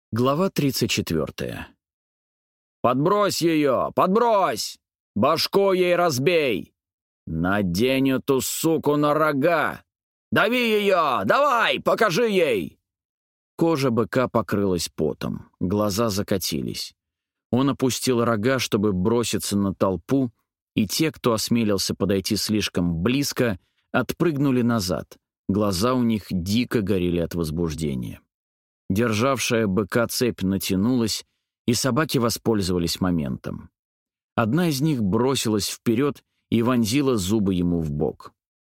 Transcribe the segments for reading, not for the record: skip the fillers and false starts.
Глава 34. «Подбрось ее! Подбрось! Башку ей разбей! Надень эту суку на рога! Дави ее! Давай, покажи ей!» Кожа быка покрылась потом, глаза закатились. Он опустил рога, чтобы броситься на толпу, и те, кто осмелился подойти слишком близко, отпрыгнули назад. Глаза у них дико горели от возбуждения. Державшая быка цепь натянулась, и собаки воспользовались моментом. Одна из них бросилась вперед и вонзила зубы ему в бок.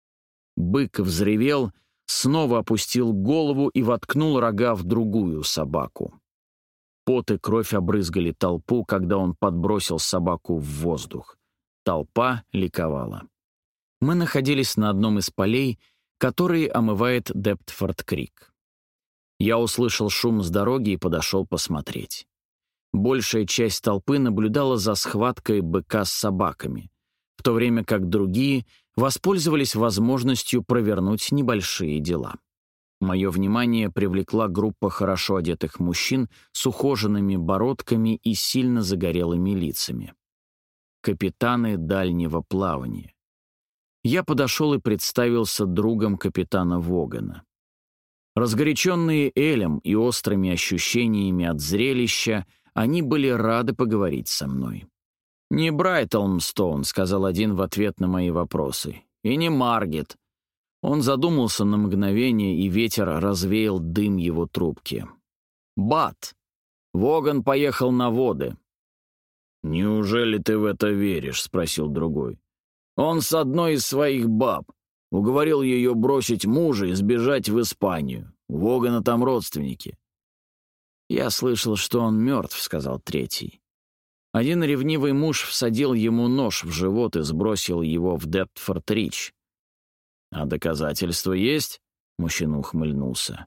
Бык взревел, снова опустил голову и воткнул рога в другую собаку. Пот и кровь обрызгали толпу, когда он подбросил собаку в воздух. Толпа ликовала. Мы находились на одном из полей, который омывает Дептфорд-Крик. Я услышал шум с дороги и подошел посмотреть. Большая часть толпы наблюдала за схваткой быка с собаками, в то время как другие воспользовались возможностью провернуть небольшие дела. Мое внимание привлекла группа хорошо одетых мужчин с ухоженными бородками и сильно загорелыми лицами. Капитаны дальнего плавания. Я подошел и представился другом капитана Вогана. Разгоряченные Элем и острыми ощущениями от зрелища, они были рады поговорить со мной. «Не Брайтлмстоун», — сказал один в ответ на мои вопросы, — «и не Маргет». Он задумался на мгновение, и ветер развеял дым его трубки. «Бат. Воган поехал на воды». «Неужели ты в это веришь?» — спросил другой. «Он с одной из своих баб. Уговорил ее бросить мужа и сбежать в Испанию. У Вогана там родственники». «Я слышал, что он мертв», — сказал третий. Один ревнивый муж всадил ему нож в живот и сбросил его в Дептфорд-Рич. «А доказательства есть?» — мужчина ухмыльнулся.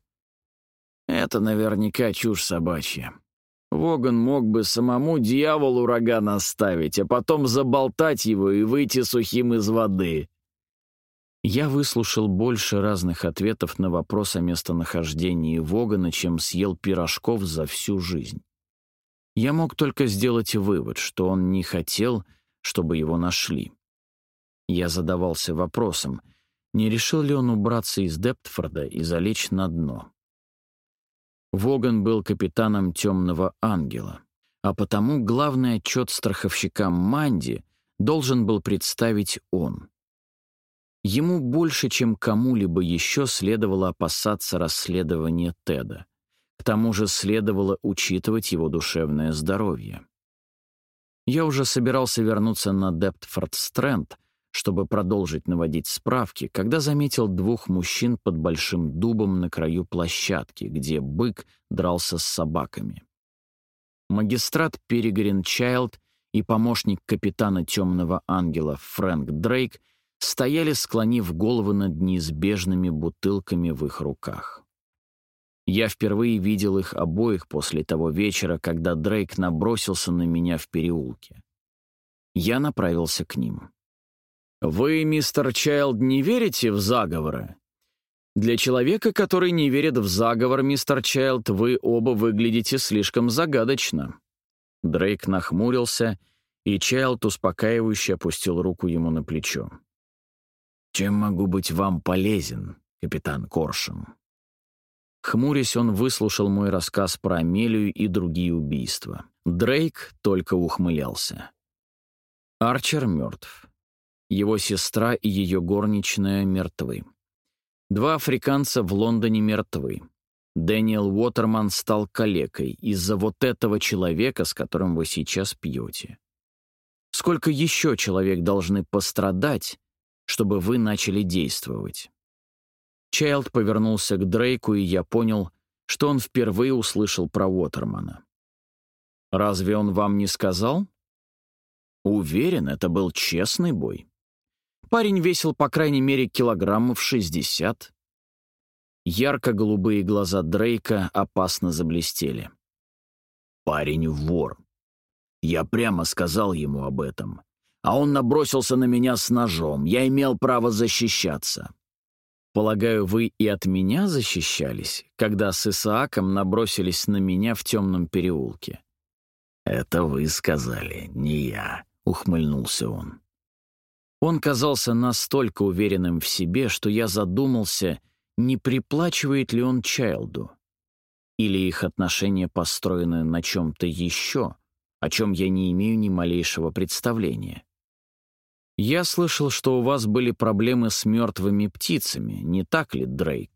«Это наверняка чушь собачья. Воган мог бы самому дьяволу рога наставить, а потом заболтать его и выйти сухим из воды». Я выслушал больше разных ответов на вопрос о местонахождении Вогана, чем съел пирожков за всю жизнь. Я мог только сделать вывод, что он не хотел, чтобы его нашли. Я задавался вопросом, не решил ли он убраться из Дептфорда и залечь на дно. Воган был капитаном «Темного ангела», а потому главный отчет страховщикам Манди должен был представить он. Ему больше, чем кому-либо еще, следовало опасаться расследования Теда. К тому же следовало учитывать его душевное здоровье. Я уже собирался вернуться на Дептфорд-Стрэнд, чтобы продолжить наводить справки, когда заметил двух мужчин под большим дубом на краю площадки, где бык дрался с собаками. Магистрат Перегрин Чайлд и помощник капитана «Темного ангела» Фрэнк Дрейк стояли, склонив головы над неизбежными бутылками в их руках. Я впервые видел их обоих после того вечера, когда Дрейк набросился на меня в переулке. Я направился к ним. «Вы, мистер Чайлд, не верите в заговоры?» «Для человека, который не верит в заговор, мистер Чайлд, вы оба выглядите слишком загадочно». Дрейк нахмурился, и Чайлд успокаивающе опустил руку ему на плечо. «Чем могу быть вам полезен, капитан Коршун?» Хмурясь, он выслушал мой рассказ про Амелию и другие убийства. Дрейк только ухмылялся. Арчер мертв. Его сестра и ее горничная мертвы. 2 африканца в Лондоне мертвы. Дэниел Уотерман стал калекой из-за вот этого человека, с которым вы сейчас пьете. Сколько еще человек должны пострадать, чтобы вы начали действовать?» Чайлд повернулся к Дрейку, и я понял, что он впервые услышал про Уотермана. «Разве он вам не сказал?» «Уверен, это был честный бой. Парень весил по крайней мере килограммов 60. Ярко-голубые глаза Дрейка опасно заблестели. «Парень вор. Я прямо сказал ему об этом. А он набросился на меня с ножом. Я имел право защищаться. Полагаю, вы и от меня защищались, когда с Исааком набросились на меня в темном переулке?» «Это вы сказали, не я», — ухмыльнулся он. Он казался настолько уверенным в себе, что я задумался, не приплачивает ли он Чайлду. Или их отношения построены на чем-то еще, о чем я не имею ни малейшего представления. «Я слышал, что у вас были проблемы с мертвыми птицами, не так ли, Дрейк?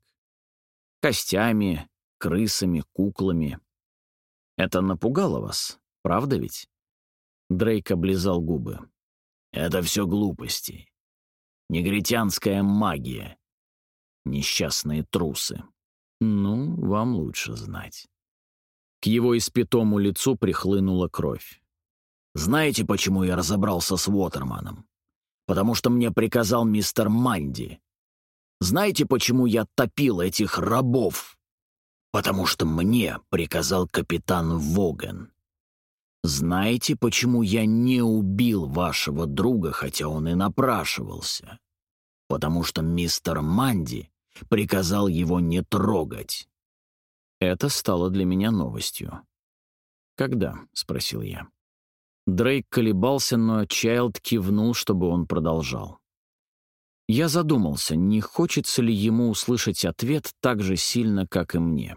Костями, крысами, куклами. Это напугало вас, правда ведь?» Дрейк облизал губы. «Это все глупости. Негритянская магия. Несчастные трусы». «Ну, вам лучше знать». К его испятому лицу прихлынула кровь. «Знаете, почему я разобрался с Уотерманом? Потому что мне приказал мистер Манди. Знаете, почему я топил этих рабов? Потому что мне приказал капитан Воган. Знаете, почему я не убил вашего друга, хотя он и напрашивался? Потому что мистер Манди приказал его не трогать». Это стало для меня новостью. «Когда?» — спросил я. Дрейк колебался, но Чайлд кивнул, чтобы он продолжал. Я задумался, не хочется ли ему услышать ответ так же сильно, как и мне.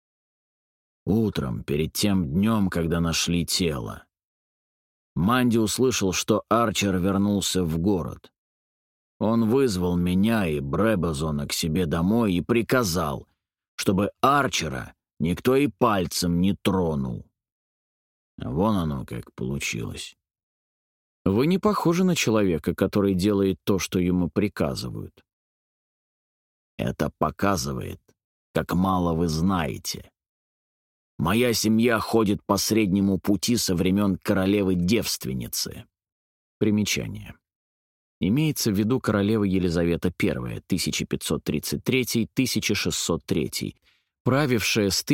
«Утром, перед тем днем, когда нашли тело, Манди услышал, что Арчер вернулся в город. Он вызвал меня и Бребазона к себе домой и приказал, чтобы Арчера никто и пальцем не тронул. Вон оно как получилось». Вы не похожи на человека, который делает то, что ему приказывают. Это показывает, как мало вы знаете. Моя семья ходит по среднему пути со времен королевы-девственницы. Примечание. Имеется в виду королева Елизавета I, 1533-1603, правившая с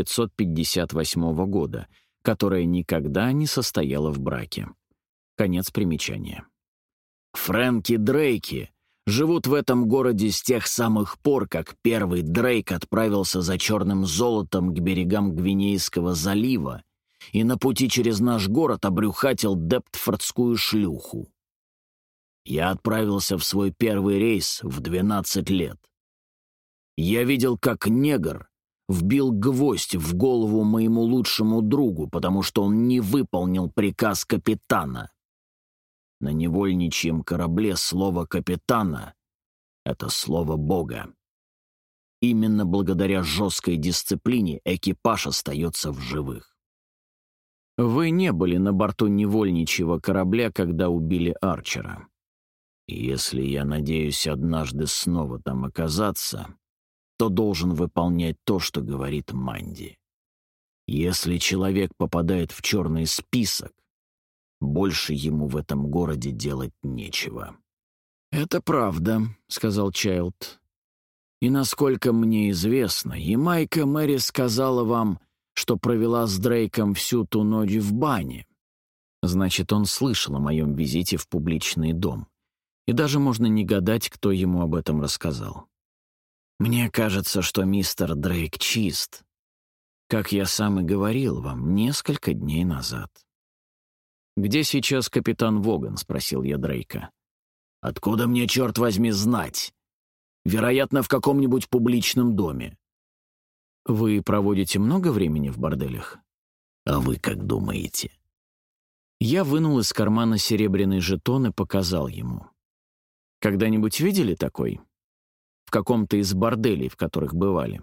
1558 года, которая никогда не состояла в браке. Конец примечания. Фрэнки Дрейки живут в этом городе с тех самых пор, как первый Дрейк отправился за черным золотом к берегам Гвинейского залива и на пути через наш город обрюхатил дептфордскую шлюху. Я отправился в свой первый рейс в 12 лет. Я видел, как негр вбил гвоздь в голову моему лучшему другу, потому что он не выполнил приказ капитана. На невольничьем корабле слово «капитана» — это слово Бога. Именно благодаря жесткой дисциплине экипаж остается в живых. Вы не были на борту невольничьего корабля, когда убили Арчера. Если я надеюсь однажды снова там оказаться, то должен выполнять то, что говорит Манди. Если человек попадает в черный список, больше ему в этом городе делать нечего. «Это правда», — сказал Чайлд. «И насколько мне известно, Ямайка Мэри сказала вам, что провела с Дрейком всю ту ночь в бане. Значит, он слышал о моем визите в публичный дом. И даже можно не гадать, кто ему об этом рассказал. Мне кажется, что мистер Дрейк чист, как я сам и говорил вам несколько дней назад». «Где сейчас капитан Воган?» — спросил я Дрейка. «Откуда мне, черт возьми, знать? Вероятно, в каком-нибудь публичном доме». «Вы проводите много времени в борделях?» «А вы как думаете?» Я вынул из кармана серебряный жетон и показал ему. «Когда-нибудь видели такой? В каком-то из борделей, в которых бывали?»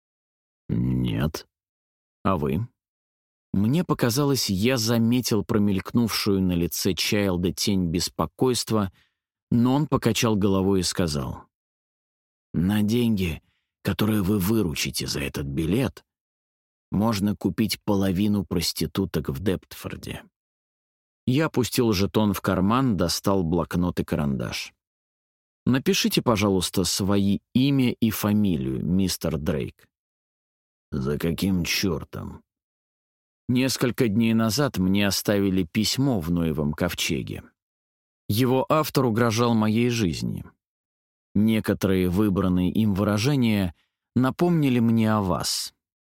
«Нет». «А вы?» Мне показалось, я заметил промелькнувшую на лице Чайлда тень беспокойства, но он покачал головой и сказал: «На деньги, которые вы выручите за этот билет, можно купить половину проституток в Дептфорде». Я опустил жетон в карман, достал блокнот и карандаш. «Напишите, пожалуйста, свои имя и фамилию, мистер Дрейк». «За каким чертом?» Несколько дней назад мне оставили письмо в Ноевом ковчеге. Его автор угрожал моей жизни. Некоторые выбранные им выражения напомнили мне о вас.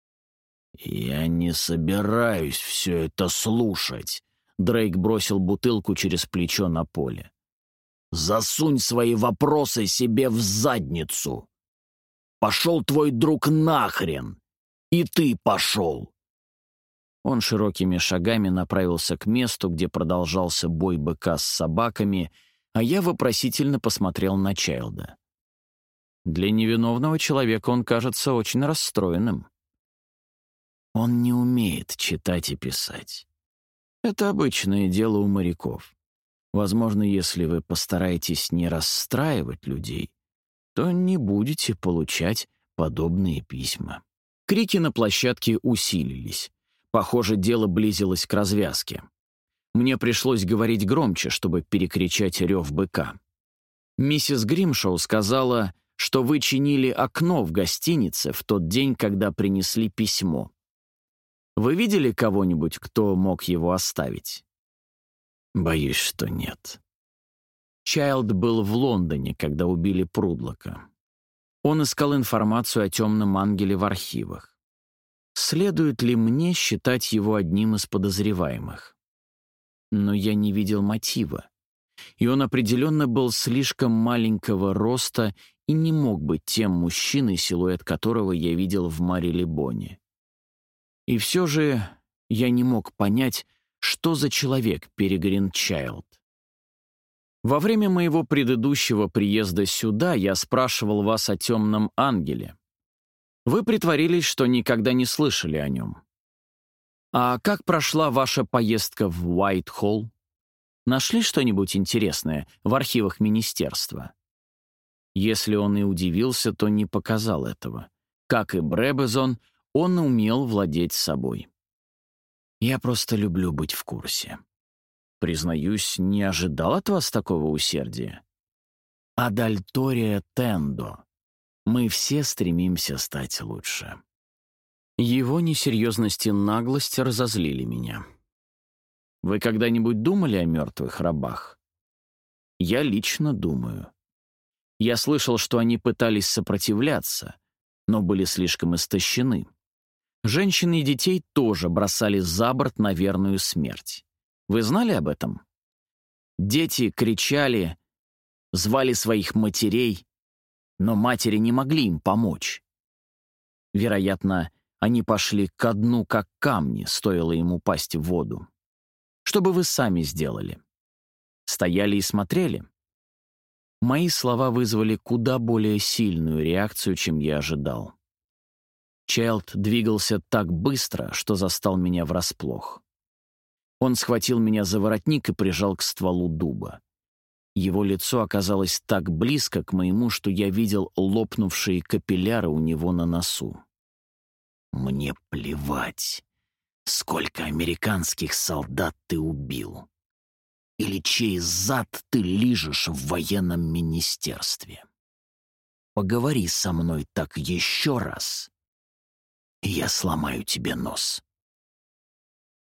«Я не собираюсь все это слушать», — Дрейк бросил бутылку через плечо на поле. «Засунь свои вопросы себе в задницу. Пошел твой друг нахрен, и ты пошел». Он широкими шагами направился к месту, где продолжался бой быка с собаками, а я вопросительно посмотрел на Чайлда. Для невиновного человека он кажется очень расстроенным. Он не умеет читать и писать. Это обычное дело у моряков. Возможно, если вы постараетесь не расстраивать людей, то не будете получать подобные письма. Крики на площадке усилились. Похоже, дело близилось к развязке. Мне пришлось говорить громче, чтобы перекричать рев быка. Миссис Гримшоу сказала, что вы чинили окно в гостинице в тот день, когда принесли письмо. Вы видели кого-нибудь, кто мог его оставить? Боюсь, что нет. Чайлд был в Лондоне, когда убили Прудлока. Он искал информацию о темном ангеле в архивах. Следует ли мне считать его одним из подозреваемых? Но я не видел мотива, и он определенно был слишком маленького роста и не мог быть тем мужчиной, силуэт которого я видел в Марилебоне. И все же я не мог понять, что за человек Перегрин Чайлд. Во время моего предыдущего приезда сюда я спрашивал вас о темном ангеле. Вы притворились, что никогда не слышали о нем. А как прошла ваша поездка в Уайт-Холл? Нашли что-нибудь интересное в архивах министерства? Если он и удивился, то не показал этого. Как и Бребезон, он умел владеть собой. Я просто люблю быть в курсе. Признаюсь, не ожидал от вас такого усердия. Адальтория тендо. Мы все стремимся стать лучше. Его несерьезность и наглость разозлили меня. Вы когда-нибудь думали о мертвых рабах? Я лично думаю. Я слышал, что они пытались сопротивляться, но были слишком истощены. Женщин и детей тоже бросали за борт на верную смерть. Вы знали об этом? Дети кричали, звали своих матерей, но матери не могли им помочь. Вероятно, они пошли ко дну, как камни, стоило им упасть в воду. Что бы вы сами сделали? Стояли и смотрели? Мои слова вызвали куда более сильную реакцию, чем я ожидал. Чайлд двигался так быстро, что застал меня врасплох. Он схватил меня за воротник и прижал к стволу дуба. Его лицо оказалось так близко к моему, что я видел лопнувшие капилляры у него на носу. «Мне плевать, сколько американских солдат ты убил, или чей зад ты лижешь в военном министерстве. Поговори со мной так еще раз, и я сломаю тебе нос».